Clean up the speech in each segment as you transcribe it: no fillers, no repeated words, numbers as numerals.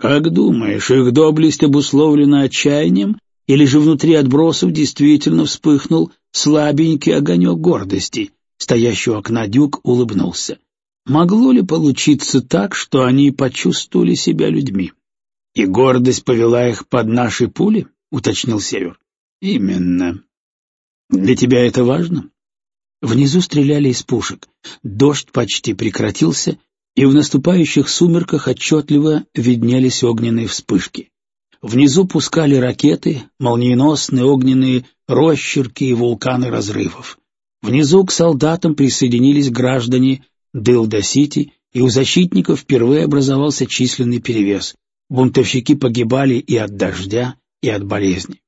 Как думаешь, их доблесть обусловлена отчаянием, или же внутри отбросов действительно вспыхнул слабенький огонек гордости? Стоящий у окна Дюк улыбнулся. Могло ли получиться так, что они почувствовали себя людьми? — И гордость повела их под наши пули? — уточнил Север. — Именно. — Для тебя это важно? Внизу стреляли из пушек. Дождь почти прекратился, и в наступающих сумерках отчетливо виднелись огненные вспышки. Внизу пускали ракеты, молниеносные огненные росчерки и вулканы разрывов. Внизу к солдатам присоединились граждане Дылда-Сити, и у защитников впервые образовался численный перевес. Бунтовщики погибали и от дождя, и от болезни.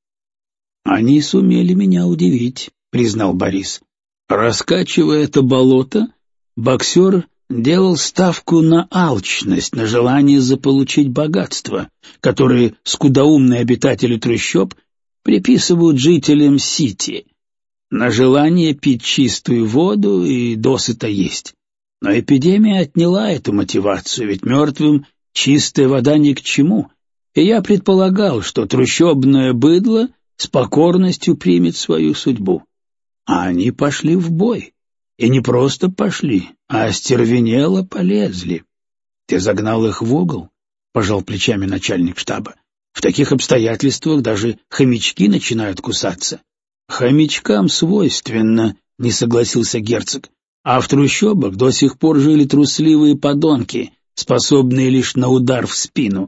«Они сумели меня удивить», — признал Борис. Раскачивая это болото, боксер делал ставку на алчность, на желание заполучить богатство, которые скудоумные обитатели трущоб приписывают жителям Сити, на желание пить чистую воду и досыта есть. Но эпидемия отняла эту мотивацию, ведь мертвым чистая вода ни к чему, и я предполагал, что трущобное быдло с покорностью примет свою судьбу. А они пошли в бой. И не просто пошли, а остервенело полезли. — Ты загнал их в угол? — пожал плечами начальник штаба. — В таких обстоятельствах даже хомячки начинают кусаться. — Хомячкам свойственно, — не согласился герцог. А в трущобах до сих пор жили трусливые подонки, способные лишь на удар в спину.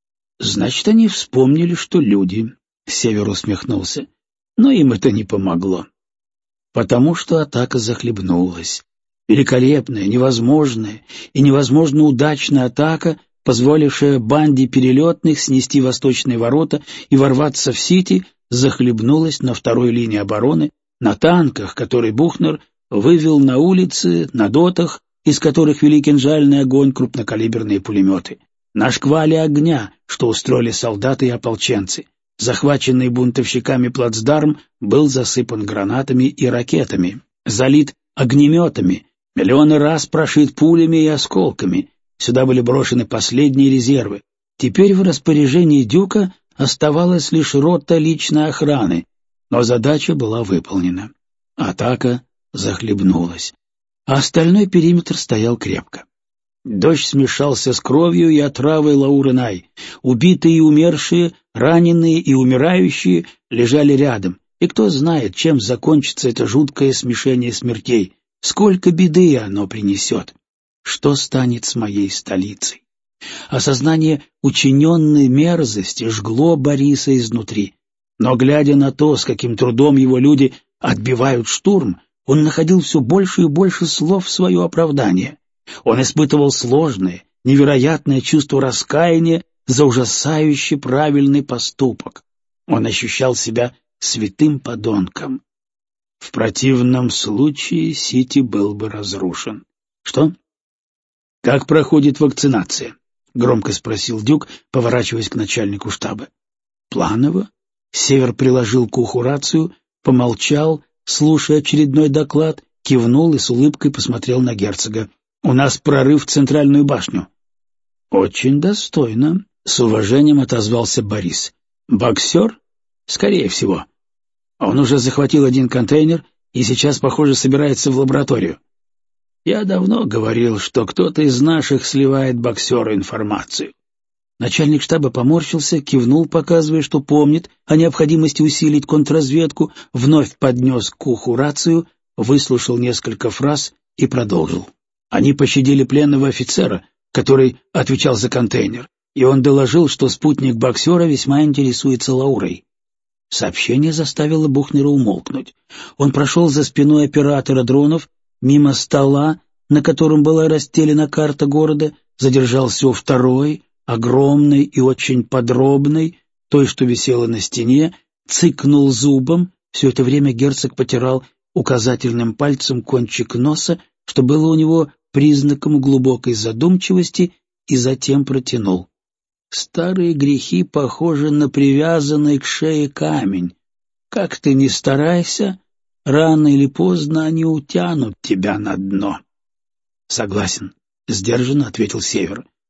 — Значит, они вспомнили, что люди, — Север усмехнулся. Но им это не помогло. Потому что атака захлебнулась. Великолепная, невозможная и невозможно удачная атака, позволившая банде перелетных снести восточные ворота и ворваться в Сити, захлебнулась на второй линии обороны, на танках, которые Бухнер вывел на улицы, на дотах, из которых вели кинжальный огонь крупнокалиберные пулеметы, на шквале огня, что устроили солдаты и ополченцы. Захваченный бунтовщиками плацдарм был засыпан гранатами и ракетами, залит огнеметами, миллионы раз прошит пулями и осколками. Сюда были брошены последние резервы. Теперь в распоряжении Дюка оставалась лишь рота личной охраны, но задача была выполнена. Атака захлебнулась, а остальной периметр стоял крепко. Дождь смешался с кровью и отравой Лауры-Най. Убитые и умершие, раненые и умирающие лежали рядом, и кто знает, чем закончится это жуткое смешение смертей, сколько беды оно принесет. Что станет с моей столицей? Осознание учиненной мерзости жгло Бориса изнутри. Но, глядя на то, с каким трудом его люди отбивают штурм, он находил все больше и больше слов в свое оправдание. Он испытывал сложное, невероятное чувство раскаяния за ужасающе правильный поступок. Он ощущал себя святым подонком. В противном случае Сити был бы разрушен. Что? — Как проходит вакцинация? — громко спросил Дюк, поворачиваясь к начальнику штаба. — Планово. Север приложил к уху рацию, помолчал, слушая очередной доклад, кивнул и с улыбкой посмотрел на герцога. — У нас прорыв в центральную башню. — Очень достойно, — с уважением отозвался Борис. — Боксер? — Скорее всего. Он уже захватил один контейнер и сейчас, похоже, собирается в лабораторию. Я давно говорил, что кто-то из наших сливает боксеру информацию. Начальник штаба поморщился, кивнул, показывая, что помнит о необходимости усилить контрразведку, вновь поднес к уху рацию, выслушал несколько фраз и продолжил. Они пощадили пленного офицера, который отвечал за контейнер, и он доложил, что спутник боксера весьма интересуется Лаурой. Сообщение заставило Бухнера умолкнуть. Он прошел за спиной оператора дронов, мимо стола, на котором была расстелена карта города, задержался у второй, огромной и очень подробной, той, что висела на стене, цыкнул зубом. Все это время герцог потирал указательным пальцем кончик носа, что было у него признаком глубокой задумчивости, и затем протянул. Старые грехи похожи на привязанный к шее камень. Как ты ни старайся, рано или поздно они утянут тебя на дно. — Согласен, — сдержанно ответил Север.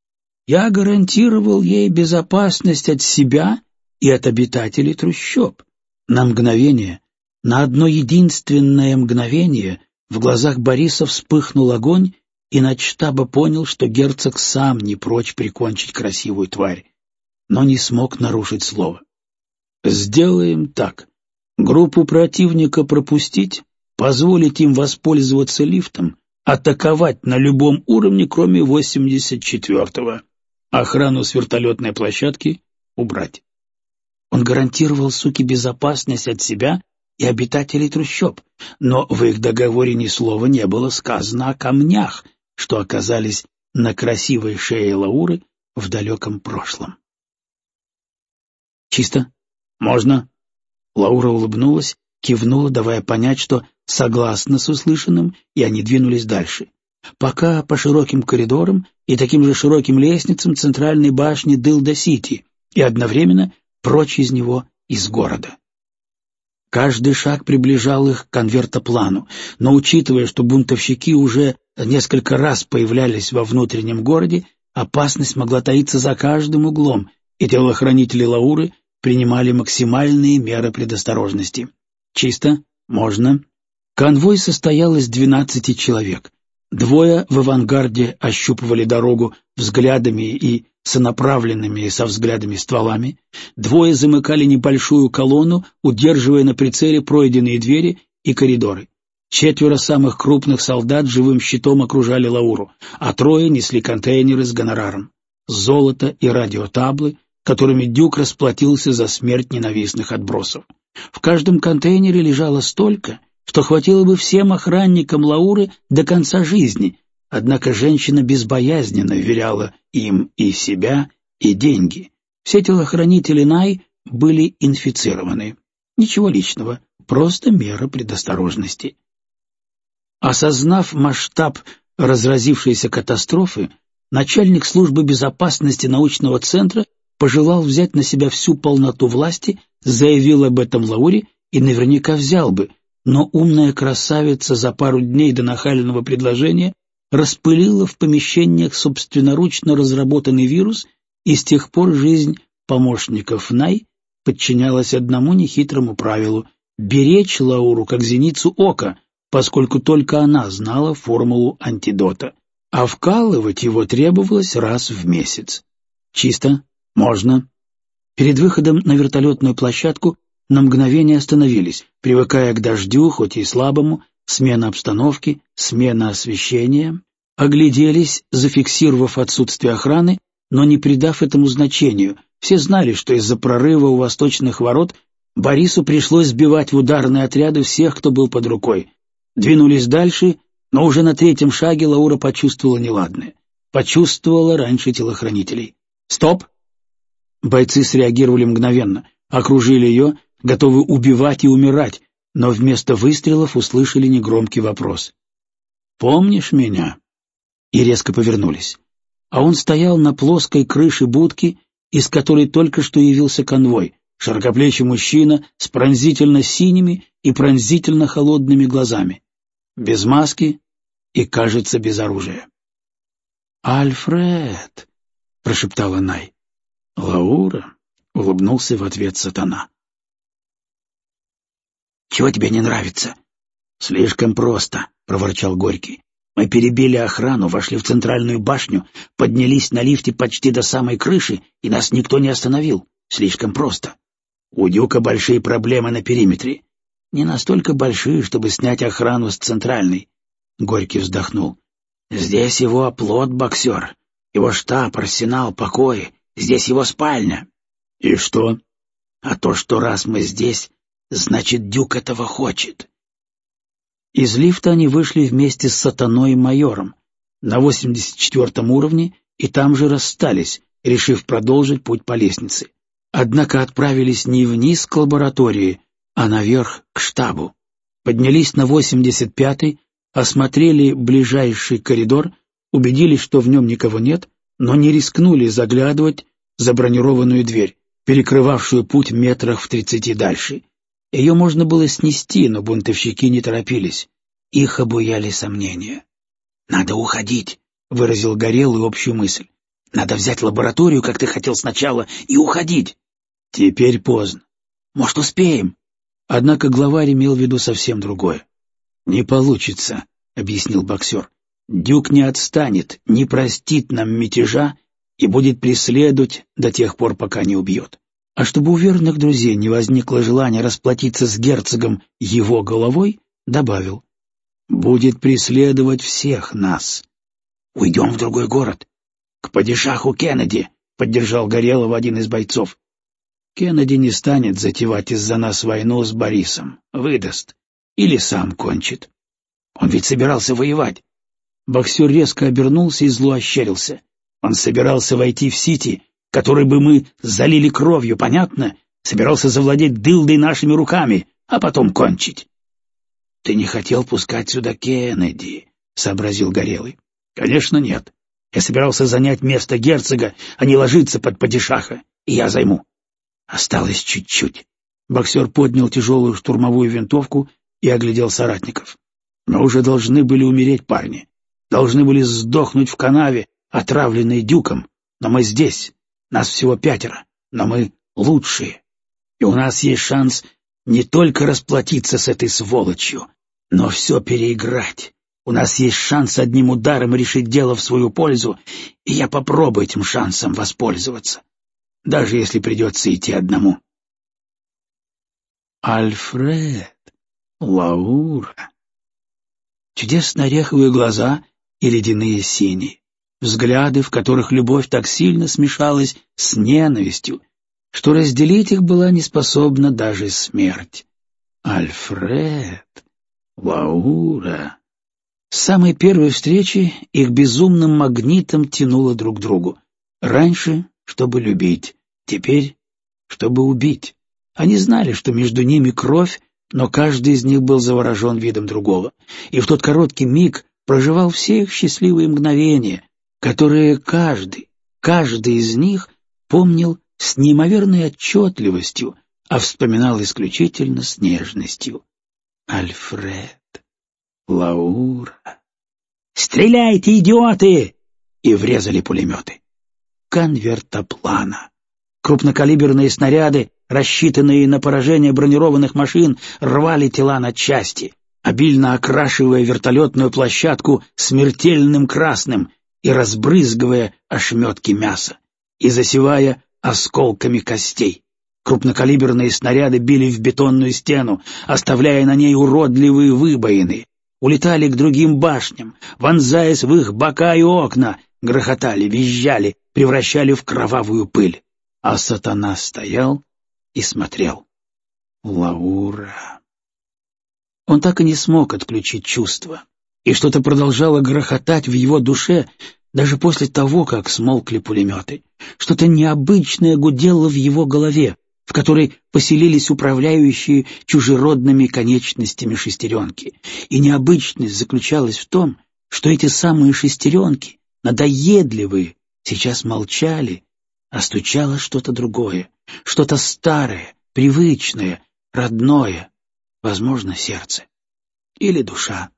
Я гарантировал ей безопасность от себя и от обитателей трущоб. На мгновение, на одно единственное мгновение в глазах Бориса вспыхнул огонь, и начштаба понял, что герцог сам не прочь прикончить красивую тварь, но не смог нарушить слово. «Сделаем так. Группу противника пропустить, позволить им воспользоваться лифтом, атаковать на любом уровне, кроме 84-го. Охрану с вертолетной площадки убрать». Он гарантировал суке безопасность от себя и обитателей трущоб, но в их договоре ни слова не было сказано о камнях, что оказались на красивой шее Лауры в далеком прошлом. «Чисто? Можно?» Лаура улыбнулась, кивнула, давая понять, что согласна с услышанным, и они двинулись дальше. Пока по широким коридорам и таким же широким лестницам центральной башни Дылда-Сити, и одновременно прочь из него, из города. Каждый шаг приближал их к конвертоплану, но учитывая, что бунтовщики уже несколько раз появлялись во внутреннем городе, опасность могла таиться за каждым углом, и телохранители Лауры принимали максимальные меры предосторожности. «Чисто? Можно?» Конвой состоял из 12 человек. 2 в авангарде ощупывали дорогу взглядами и сонаправленными со взглядами стволами, 2 замыкали небольшую колонну, удерживая на прицеле пройденные двери и коридоры. 4 самых крупных солдат живым щитом окружали Лауру, а 3 несли контейнеры с гонораром, золото и радиотаблы, которыми Дюк расплатился за смерть ненавистных отбросов. В каждом контейнере лежало столько, что хватило бы всем охранникам Лауры до конца жизни, однако женщина безбоязненно вверяла им и себя, и деньги. Все телохранители Най были инфицированы. Ничего личного, просто мера предосторожности. Осознав масштаб разразившейся катастрофы, начальник службы безопасности научного центра пожелал взять на себя всю полноту власти, заявил об этом Лауре и наверняка взял бы, но умная красавица за пару дней до нахального предложения распылила в помещениях собственноручно разработанный вирус, и с тех пор жизнь помощников Най подчинялась одному нехитрому правилу — беречь Лауру как зеницу ока, поскольку только она знала формулу антидота, а вкалывать его требовалось раз в месяц. «Чисто? Можно?» Перед выходом на вертолетную площадку на мгновение остановились, привыкая к дождю, хоть и слабому, смена обстановки, смена освещения, огляделись, зафиксировав отсутствие охраны, но не придав этому значению. Все знали, что из-за прорыва у восточных ворот Борису пришлось сбивать в ударные отряды всех, кто был под рукой. Двинулись дальше, но уже на 3-м шаге Лаура почувствовала неладное. Почувствовала раньше телохранителей. «Стоп!» Бойцы среагировали мгновенно, окружили ее, готовы убивать и умирать, но вместо выстрелов услышали негромкий вопрос. «Помнишь меня?» И резко повернулись. А он стоял на плоской крыше будки, из которой только что явился конвой, широкоплечий мужчина с пронзительно синими и пронзительно холодными глазами, без маски и, кажется, без оружия. «Альфред!» — прошептала Най. «Лаура!» — улыбнулся в ответ сатана. «Чего тебе не нравится?» «Слишком просто», — проворчал Горький. «Мы перебили охрану, вошли в центральную башню, поднялись на лифте почти до самой крыши, и нас никто не остановил. Слишком просто. У Дюка большие проблемы на периметре. Не настолько большие, чтобы снять охрану с центральной». Горький вздохнул. «Здесь его оплот, боксер. Его штаб, арсенал, покои. Здесь его спальня». «И что?» «А то, что раз мы здесь, значит, Дюк этого хочет». Из лифта они вышли вместе с сатаной и майором на 84-м уровне и там же расстались, решив продолжить путь по лестнице. Однако отправились не вниз к лаборатории, а наверх к штабу. Поднялись на 85-й, осмотрели ближайший коридор, убедились, что в нем никого нет, но не рискнули заглядывать за бронированную дверь, перекрывавшую путь метрах в 30 дальше. Ее можно было снести, но бунтовщики не торопились. Их обуяли сомнения. «Надо уходить», — выразил Горелый общую мысль. Надо взять лабораторию, как ты хотел сначала, и уходить. Теперь поздно. Может, успеем? Однако главарь имел в виду совсем другое. Не получится, объяснил боксер. Дюк не отстанет, не простит нам мятежа и будет преследовать до тех пор, пока не убьет. А чтобы у верных друзей не возникло желания расплатиться с герцогом его головой, добавил: будет преследовать всех нас. Уйдем в другой город. К падишаху Кеннеди, поддержал Горелого один из бойцов. Кеннеди не станет затевать из-за нас войну с Борисом. Выдаст. Или сам кончит. Он ведь собирался воевать. Боксер резко обернулся и зло ощерился. Он собирался войти в Сити, который бы мы залили кровью, понятно? Собирался завладеть дылдой нашими руками, а потом кончить. — Ты не хотел пускать сюда Кеннеди, — сообразил Горелый. — Конечно, нет. Я собирался занять место герцога, а не ложиться под падишаха, и я займу. Осталось чуть-чуть. Боксер поднял тяжелую штурмовую винтовку и оглядел соратников. Мы уже должны были умереть, парни. Должны были сдохнуть в канаве, отравленные Дюком. Но мы здесь. Нас всего 5, но мы лучшие. И у нас есть шанс не только расплатиться с этой сволочью, но все переиграть. У нас есть шанс одним ударом решить дело в свою пользу, и я попробую этим шансом воспользоваться, даже если придется идти одному. Альфред, Лаура. Чудесно ореховые глаза и ледяные синие. Взгляды, в которых любовь так сильно смешалась с ненавистью, что разделить их была не способна даже смерть. Альфред, Лаура. С самой первой встречи их безумным магнитом тянуло друг к другу. Раньше, чтобы любить, теперь, чтобы убить. Они знали, что между ними кровь, но каждый из них был заворожен видом другого, и в тот короткий миг проживал все их счастливые мгновения, которые каждый из них помнил с неимоверной отчетливостью, а вспоминал исключительно с нежностью. Альфред, Лаура. «Стреляйте, идиоты!» И врезали пулеметы. Конвертоплана. Крупнокалиберные снаряды, рассчитанные на поражение бронированных машин, рвали тела на части, обильно окрашивая вертолетную площадку смертельным красным и разбрызгивая ошметки мяса, и засевая осколками костей. Крупнокалиберные снаряды били в бетонную стену, оставляя на ней уродливые выбоины, улетали к другим башням, вонзаясь в их бока и окна, грохотали, визжали, превращали в кровавую пыль. А сатана стоял и смотрел. Лаура. Он так и не смог отключить чувства, и что-то продолжало грохотать в его душе даже после того, как смолкли пулеметы. Что-то необычное гудело в его голове, в которой поселились управляющие чужеродными конечностями шестеренки. И необычность заключалась в том, что эти самые шестеренки, надоедливые, сейчас молчали, а стучало что-то другое, что-то старое, привычное, родное, возможно, сердце или душа.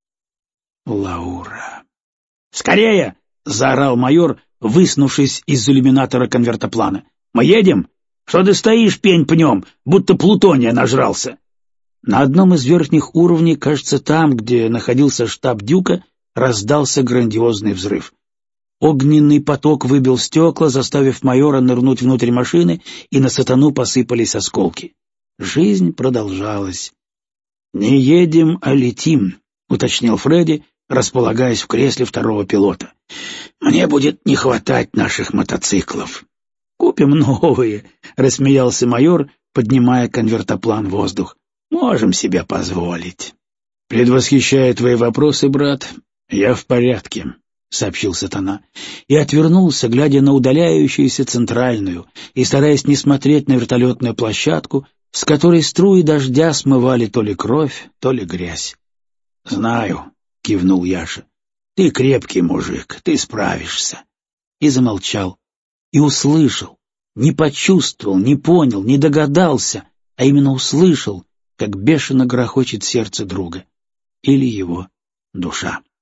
Лаура. «Скорее!» — заорал майор, высунувшись из иллюминатора конвертоплана. «Мы едем? Что ты стоишь, пень пнем, будто плутония нажрался?» На одном из верхних уровней, кажется, там, где находился штаб Дюка, раздался грандиозный взрыв. Огненный поток выбил стекла, заставив майора нырнуть внутрь машины, и на сатану посыпались осколки. Жизнь продолжалась. «Не едем, а летим», — уточнил Фредди, располагаясь в кресле второго пилота. «Мне будет не хватать наших мотоциклов». «Купим новые», — рассмеялся майор, поднимая конвертоплан в воздух. «Можем себе позволить». «Предвосхищая твои вопросы, брат, я в порядке», — сообщил сатана, и отвернулся, глядя на удаляющуюся центральную и стараясь не смотреть на вертолетную площадку, с которой струи дождя смывали то ли кровь, то ли грязь. «Знаю», — кивнул Яша, — «ты крепкий мужик, ты справишься». И замолчал, и услышал, не почувствовал, не понял, не догадался, а именно услышал, как бешено грохочет сердце друга или его душа.